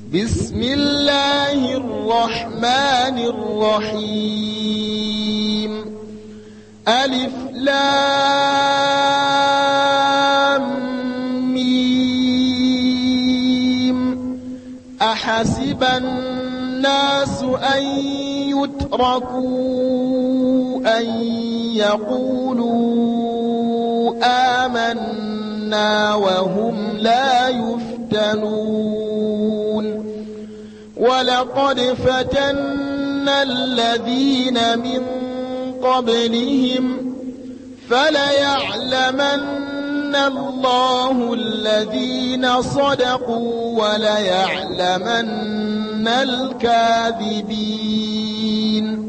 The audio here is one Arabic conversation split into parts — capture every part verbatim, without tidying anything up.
بسم الله الرحمن الرحيم ألف لام ميم أحسب الناس أن يتركوا أن يقولوا آمنا وهم لا يفتنون ولقد فتنا الذين من قبلهم فليعلمن الله الذين صدقوا وليعلمن الكاذبين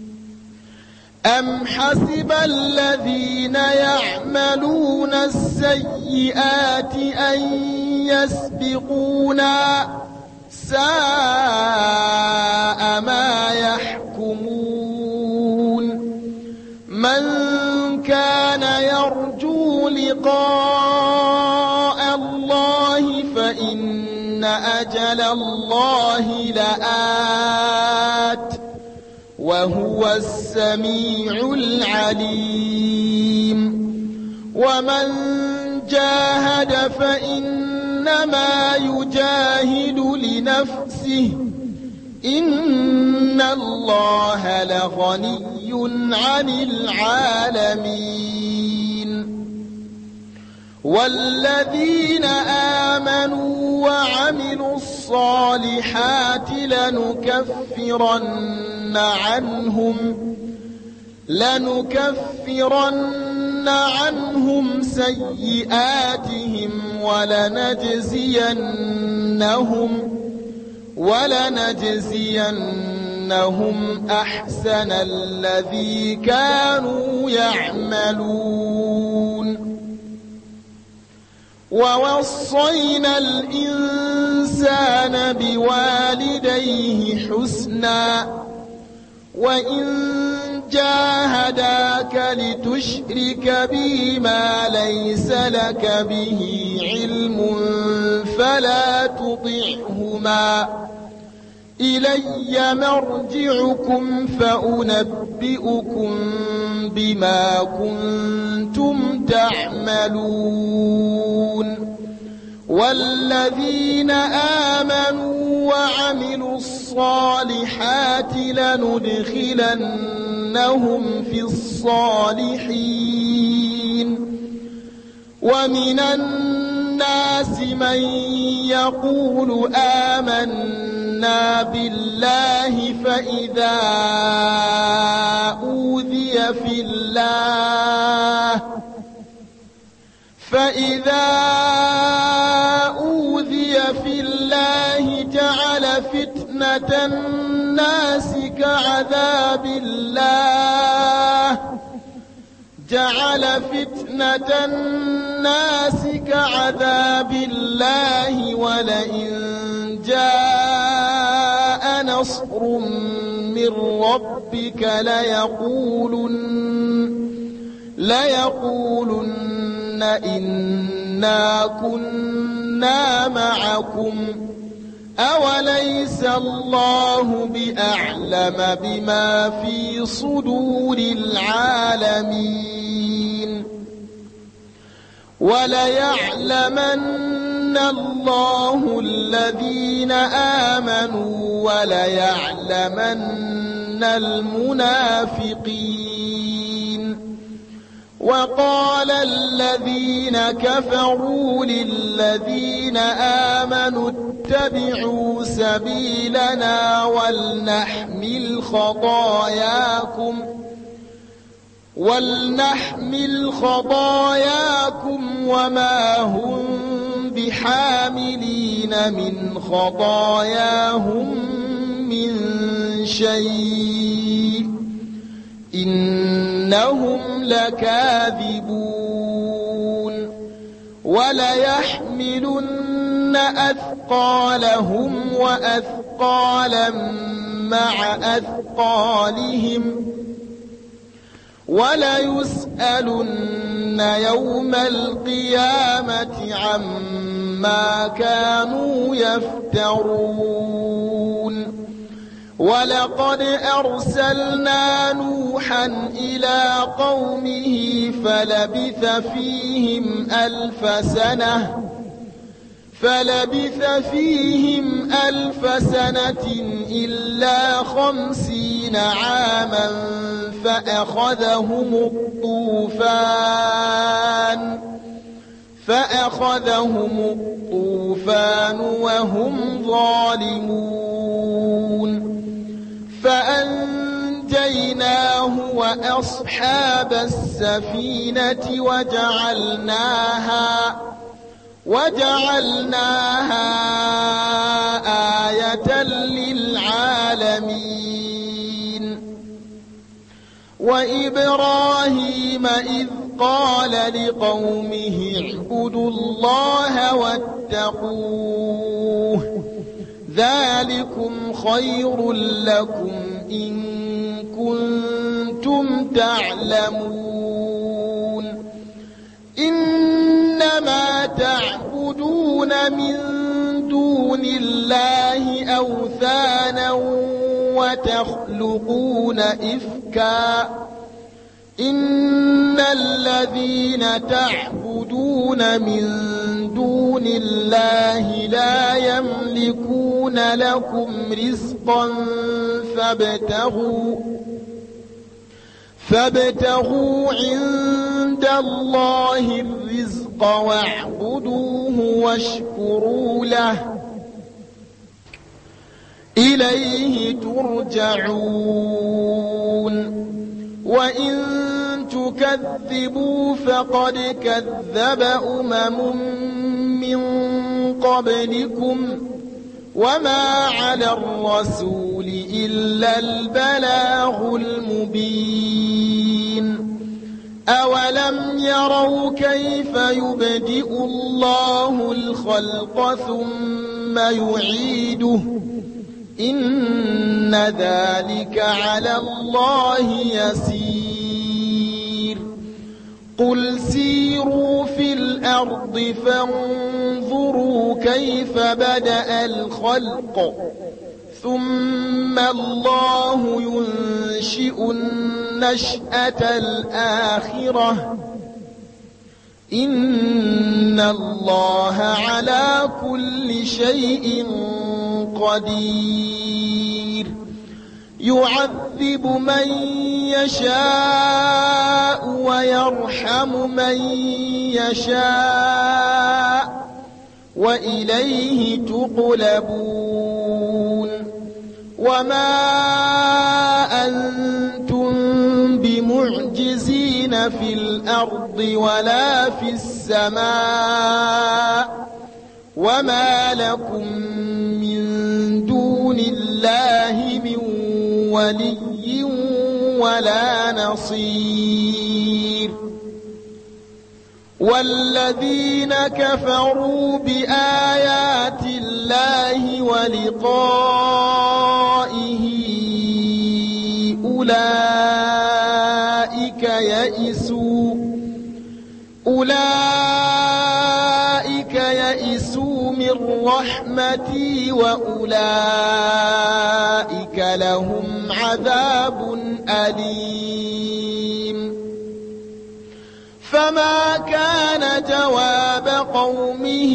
أم حسب الذين يعملون السيئات أن يسبقونا ساء ما يحكمون من كان يرجو لقاء الله فإن أجل الله لآت وهو السميع العليم ومن جاهد فإنما يجاهد لنفسه إن الله لغني عن العالمين والذين آمنوا وعملوا الصالحات لنكفرن عنهم لنكفرن عنهم سيئاتهم ولنجزينهم ولنجزينهم أحسن الذي كانوا يعملون ووصينا الإنسان بوالديه حسنا وإن جاهداك لتشرك بي ما ليس لك به علم فلا تطعهما إلي مرجعكم فأنبئكم بما كنتم تعملون والذين آمنوا وعملوا الصالحات لندخلنهم في الصالحين ومن الناس من يقول آمنا بالله فإذا أوذي في الله فإذا أوذي في الله جعل فتنة الناس كعذاب الله جعل فتنة الناس كعذاب الله ولئن جاء نصر من ربك ليقولن ليقولن إنا كنا معكم أوليس الله بأعلم بما في صدور العالمين وليعلمن الله الذين آمنوا وليعلمن المنافقين وقال الذين كفروا للذين آمنوا اتبعوا سبيلنا ولنحمل خطاياكم ولنحمل خطاياكم وما هم بحاملين من خطاياهم من شيء إنهم لكاذبون وليحملن أثقالهم وأثقالا مع أثقالهم وليسألن يوم القيامة عما ما كانوا يفترون ولقد أرسلنا نوحا إلى قومه فلبث فيهم ألف سنة فلبث فيهم ألف سنة إلا خمسين عاما فأخذهم الطوفان فأخذهم الطوفان وهم ظالمون فأنجيناه وأصحاب السفينة وجعلناها وجعلناها آية للعالمين وإبراهيم إذ قال لقومه اعبدوا الله واتقوه ذلكم خير لكم إن كنتم تعلمون إنما تعبدون من دون الله أوثانا وتخلقون إفكا إن الذين تعبدون من دون الله لا يملكون لكم رزقا فابتغوا فابتغوا عند الله الرزق واعبدوه واشكروا له إليه ترجعون وإن تكذبوا فقد كذب أمم من قبلكم وما على الرسول إلا البلاغ المبين أولم يروا كيف يبدئ الله الخلق ثم يعيده إن ذلك على الله يسير قل سيروا في الأرض فانظروا كيف بدأ الخلق ثم الله ينشئ النشأة الآخرة إن الله على كل شيء قدير يعذب من يشاء ويرحم من يشاء وإليه تقلبون وما أنتم بمعجزين في الأرض ولا في السماء وما لكم من دون الله من ولي ولا نصير والذين كفروا بآيات الله ولقائه أولئك يئسوا أولئك يئسوا من رحمتي وأولئك لهم عذاب أليم فما كان جواب قومه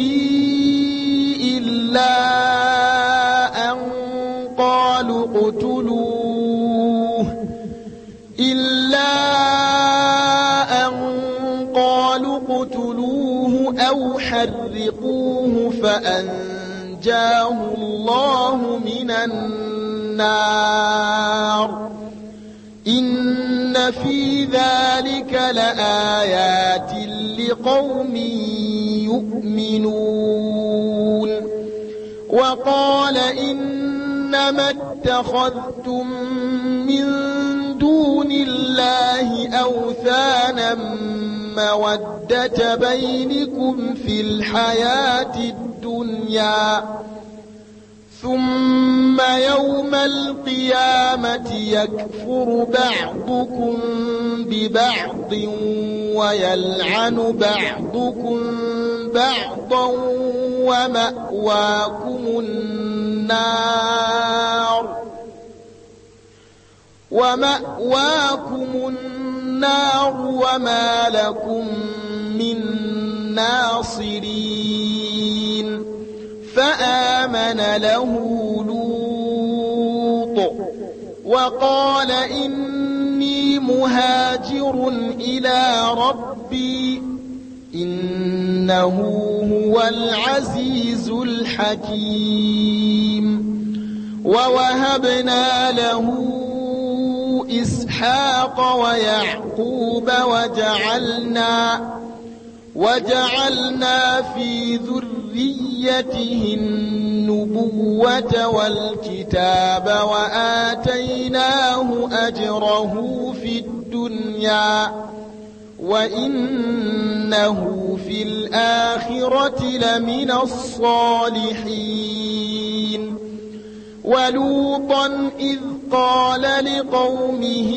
إلا أن قالوا اقتلوه إلا أن قالوا اقتلوه أو حرقوه فأنجاه الله من النار إن في ذلك لآيات لقوم يؤمنون وقال إنما اتخذتم من دون الله أوثانا مودة بينكم في الحياة الدنيا ثم يوم القيامة يكفر بعضكم ببعض ويلعن بعضكم بعضا ومأواكم النار ومأواكم النار وما لكم من ناصرين فآمن له لوط وقال إني مهاجر إلى ربي إنه هو العزيز الحكيم ووهبنا له إسحاق ويعقوب وجعلنا وجعلنا في ذريته النبوة والكتاب وآتيناه أجره في الدنيا وإنه في الآخرة لمن الصالحين ولوطا إذ قال لقومه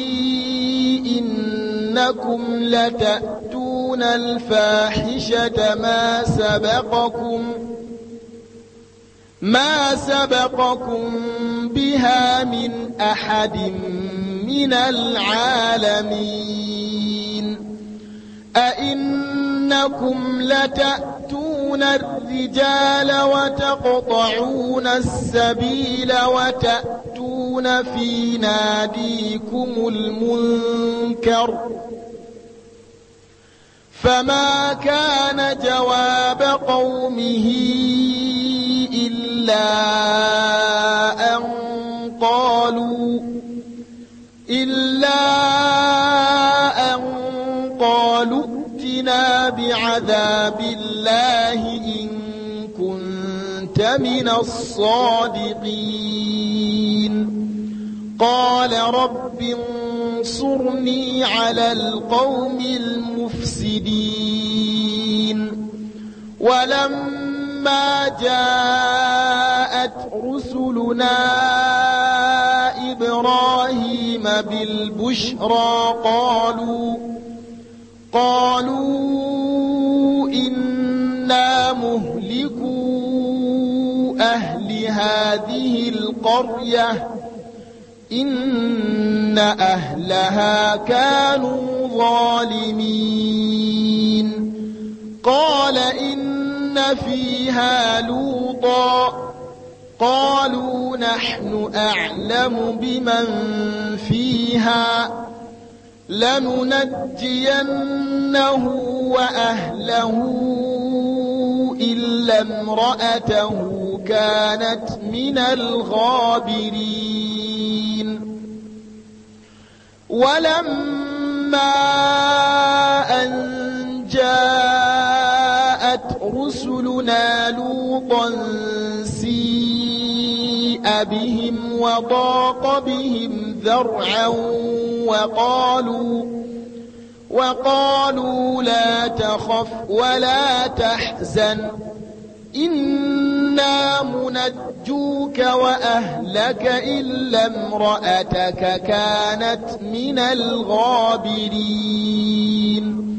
إنكم لتأتون الفاحشة ما سبقكم ما سبقكم بها من أحد من العالمين أئنكم لتأتون الرجال وتقطعون السبيل وتأتون في ناديكم المنكر فما كان جواب قومه إلا أن قالوا إلا أن قالوا ائتنا بعذاب الله إن كنت من الصادقين قال رب انصرني على القوم المفسدين ولما جاءت رسلنا إبراهيم بالبشرى قالوا قالوا إنا مهلكو أهل هذه القرية إن أهلها كانوا ظالمين قال إن فيها لوطا قالوا نحن أعلم بمن فيها لننجينه وأهله إلا امرأته كانت من الغابرين ولما أن جاءت رسلنا لوطا سيء بهم وضاق بهم ذرعا وقالوا وقالوا لا تخف ولا تحزن إنا منجوك وأهلك إلا امرأتك كانت من الغابرين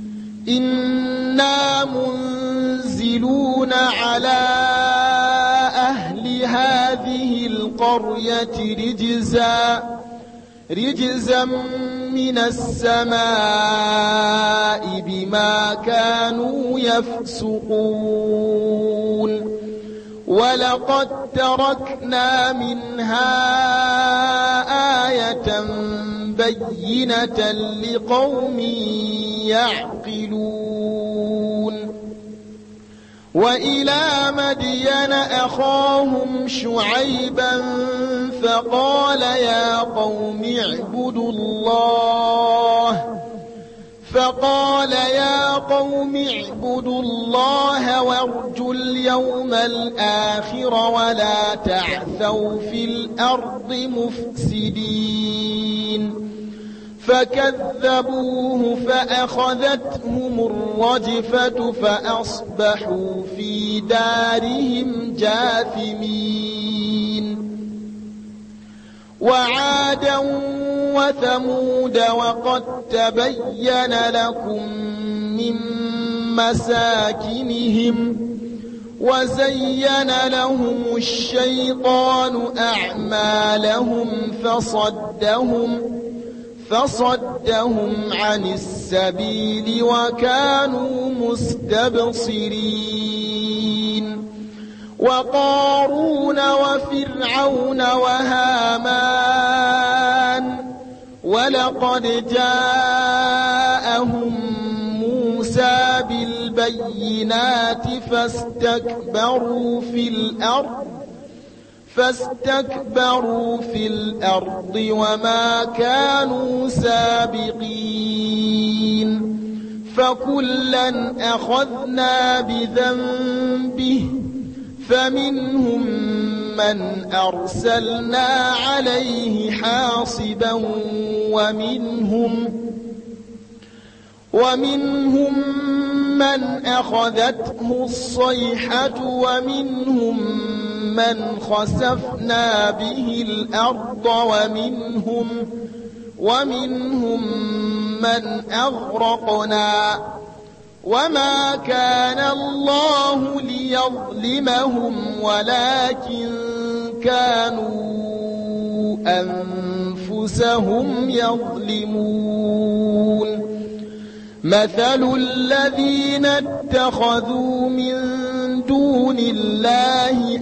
إنا منزلون على أهل هذه القرية رجزا رجزا من السماء بما كانوا يفسقون ولقد تركنا منها آية بينة لقوم يعقلون وإلى مدين أخاهم شعيبا فقال يا قوم اعبدوا الله فقال يا قوم اعبدوا الله وارجوا اليوم الآخر ولا تعثوا في الأرض مفسدين فكذبوه فأخذتهم الرجفة فأصبحوا في دارهم جاثمين وعادا وثمود وقد تبين لكم من مساكنهم وزين لهم الشيطان أعمالهم فصدهم فصدهم عن السبيل وكانوا مستبصرين وقارون وفرعون وهامان ولقد جاءهم موسى بالبينات فاستكبروا في الأرض فاستكبروا في الأرض وما كانوا سابقين فكلا أخذنا بذنبه فمنهم من أرسلنا عليه حاصبا ومنهم ومنهم من أخذته الصيحة ومنهم من خسفنا به الأرض ومنهم ومنهم من أغرقنا وما كان الله ليظلمهم ولكن كانوا أنفسهم يظلمون مثل الذين اتخذوا من دون الله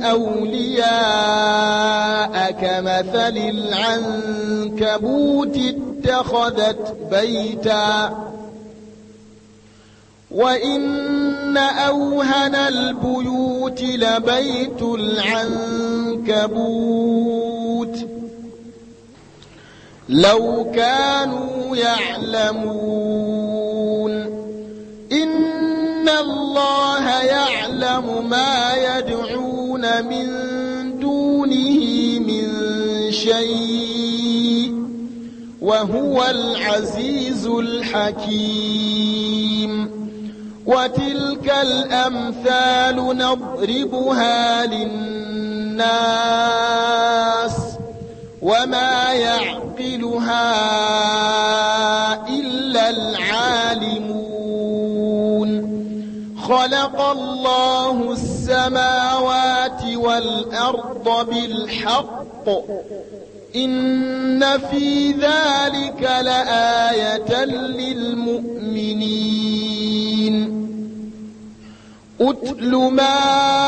أولياء كمثل العنكبوت اتخذت بيتا وإن أوهن البيوت لبيت العنكبوت لو كانوا يعلمون إن الله يعلم ما يدعون من دونه من شيء وهو العزيز الحكيم وتلك الأمثال نضربها للناس وما يعقلها إلا العالمون خلق الله السماوات والأرض بالحق إن في ذلك لآية للمؤمنين أتل ما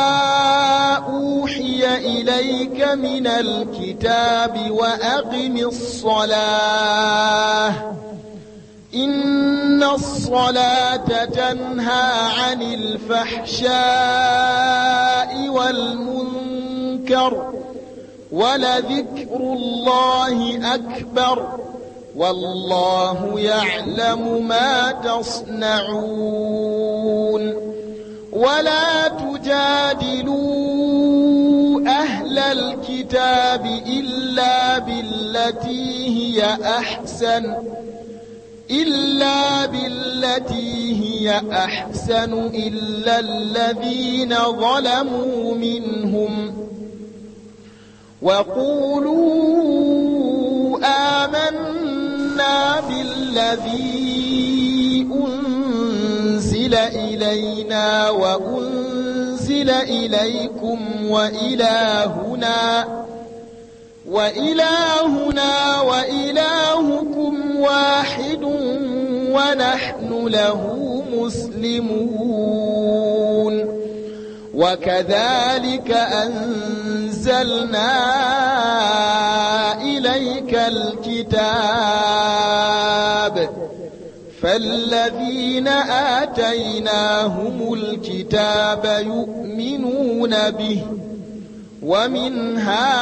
أوحي إليك من الكتاب وأقم الصلاة إن الصلاة تنهى عن الفحشاء والمنكر ولذكر الله أكبر والله يعلم ما تصنعون ولا تجادلوا أهل الكتاب إلا بالتي هي أحسن إلا بالتي هي أحسن إلا الذين ظلموا منهم وقولوا آمنا بالذي أنزل إلينا وأنزل إليكم وإلهنا وإلهنا وإلهكم واحد ونحن له مسلمون وكذلك أنزلنا إليك الكتاب فالذين آتيناهم الكتاب يؤمنون به ومن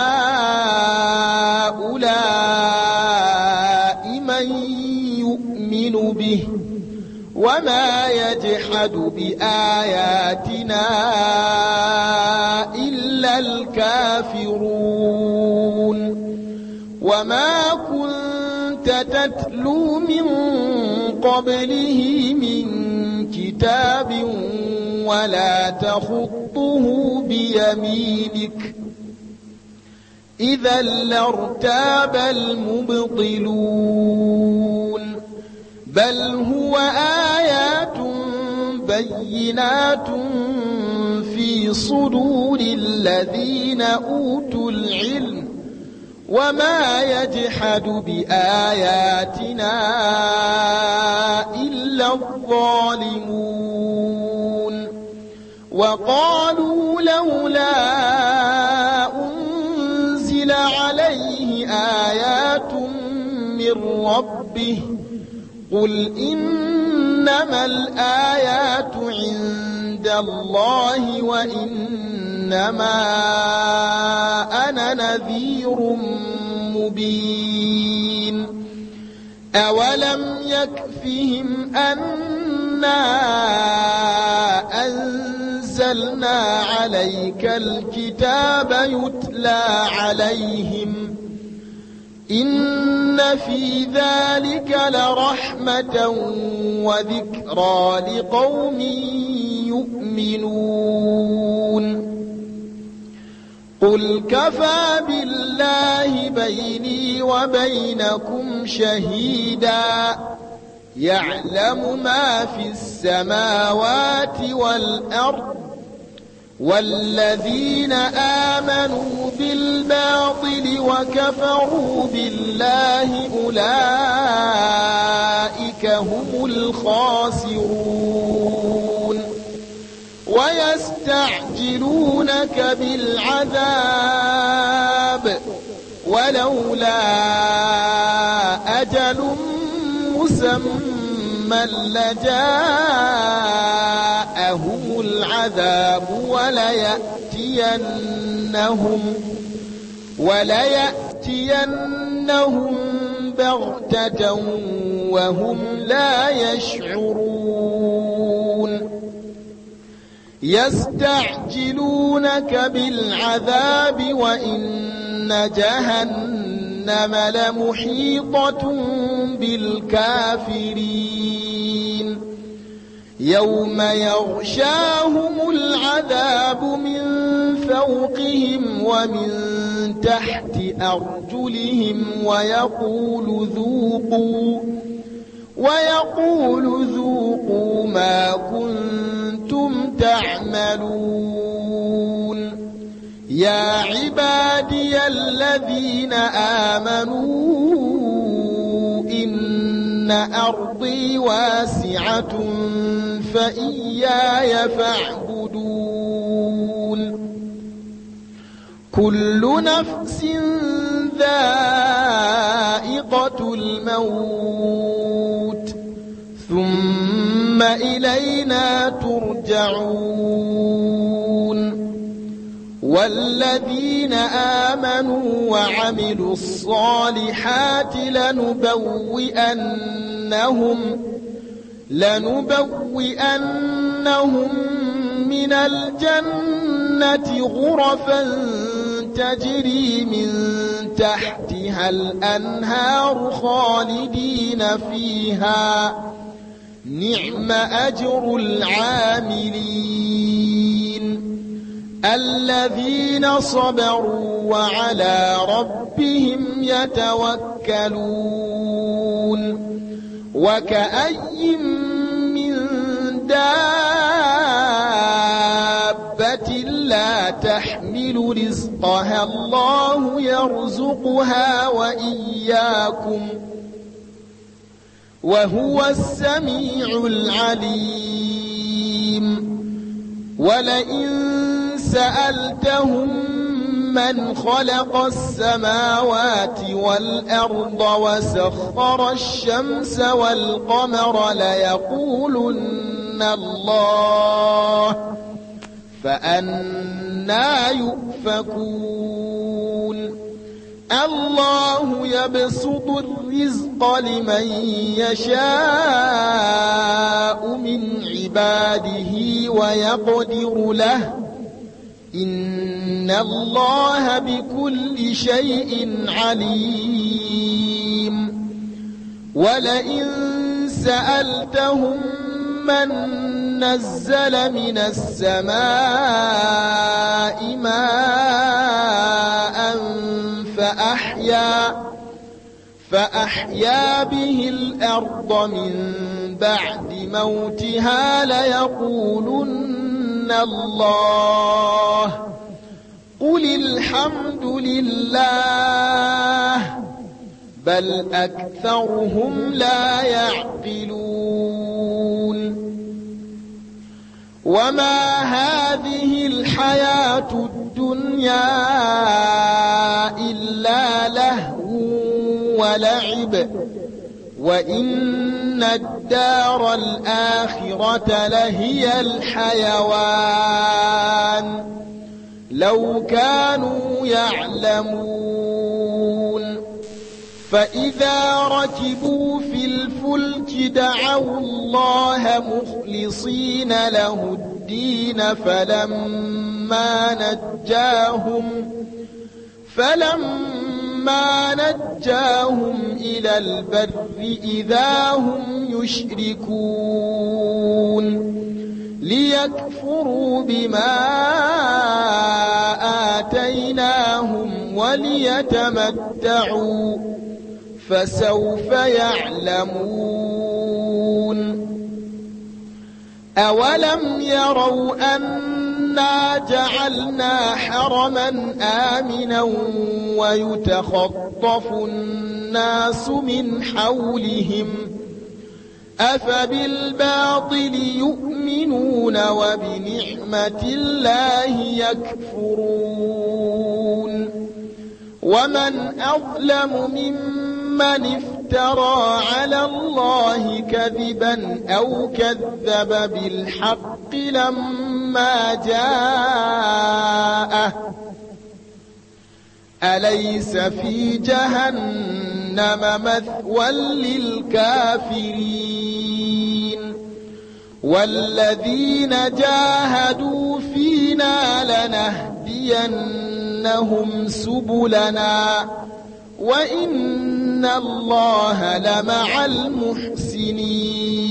هؤلاء من يؤمن به وما يجحد بآياتنا إلا الكافرون وما كنت تتلو من قبله من كتاب ولا تخطه بيمينك إذا لارتاب المبطلون بل هو آيات بينات في صدور الذين أوتوا العلم وما يجحد بآياتنا إلا الظالمون وقالوا لولا أنزل عليه آيات من ربه قل إنما الآيات عند الله وإنما أنا نذير مبين أولم يكفهم أنا أنزلنا عليك الكتاب يتلى عليهم إن في ذلك لرحمة وذكرى لقوم يؤمنون قل كفى بالله بيني وبينكم شهيدا يعلم ما في السماوات والأرض والذين آمنوا بالباطل وكفروا بالله أولئك هم الخاسرون ويستعجلونك بالعذاب ولولا أجل مسمى لجاءهم العذاب وليأتينهم وليأتينهم بغتة وهم لا يشعرون يستعجلونك بالعذاب وإن جهنم لمحيطة بالكافرين يوم يغشاهم العذاب من فوقهم ومن تحت أرجلهم ويقول ذوقوا ويقول ذوقوا ما كنتم تعملون يا عبادي الذين آمنوا إن أرضي واسعة فإياي فاعبدون كل نفس ذائقة الموت ثم إلينا ترجعون والذين آمنوا وعملوا الصالحات لنبوئنهم لنبوئنهم من الجنة غرفا تجري من تحتها الأنهار خالدين فيها نعم أجر العاملين الذين صبروا وعلى ربهم يتوكلون وكأي من دابة لا تحمل رزقها الله يرزقها وإياكم وهو السميع العليم ولئن سألتهم من خلق السماوات والأرض وسخر الشمس والقمر ليقولن الله فأنى يؤفكون الله يبسط الرزق لمن يشاء من عباده ويقدر له إن الله بكل شيء عليم ولئن سألتهم من نزل من السماء ماء فأحيا فأحيا به الأرض من بعد موتها ليقولن الله قل الحمد لله بل أكثرهم لا يعقلون وما هذه الحياة الدنيا إلا لهو ولعب وإن الدار الآخرة لهي الحيوان لو كانوا يعلمون فإذا ركبوا في الفلك دعوا الله مخلصين له الدين فلما نجاهم فلما نجاهم إلى البر إذا هم يشركون ليكفروا بما آتيناهم وليتمتعوا فسوف يعلمون أولم يروا أنا جعلنا حرما آمنا ويتخطف الناس من حولهم أفبالباطل يؤمنون وبنعمة الله يكفرون ومن أظلم ممن افترى على الله كذبا أو كذب بالحق لما جاءه أليس في جهنم مثوى للكافرين والذين جاهدوا فينا لنهدينهم سبلنا وإن الله لمع المحسنين